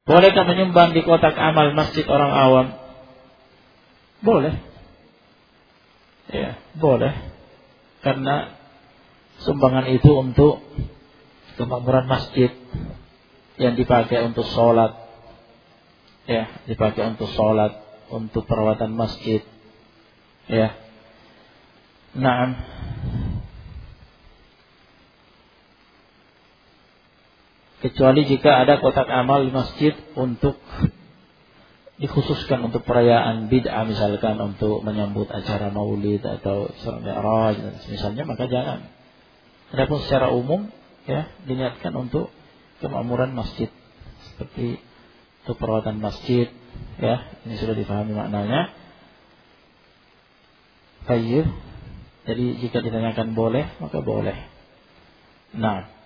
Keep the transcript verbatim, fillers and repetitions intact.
Bolehkah menyumbang di kotak amal masjid orang awam? Boleh. Ya, boleh. Karena sumbangan itu untuk kemakmuran masjid yang dipakai untuk sholat, ya, dipakai untuk sholat, untuk perawatan masjid, ya. Naam. Kecuali jika ada kotak amal di masjid untuk dikhususkan untuk perayaan bid'ah, misalkan untuk menyambut acara maulid atau Isra Mi'raj dan misalnya, maka jangan. Adapun secara umum, ya, diniatkan untuk kemakmuran masjid, seperti untuk perawatan masjid, ya, ini sudah difahami maknanya. Baik. Jadi jika ditanyakan boleh, maka boleh. Nah.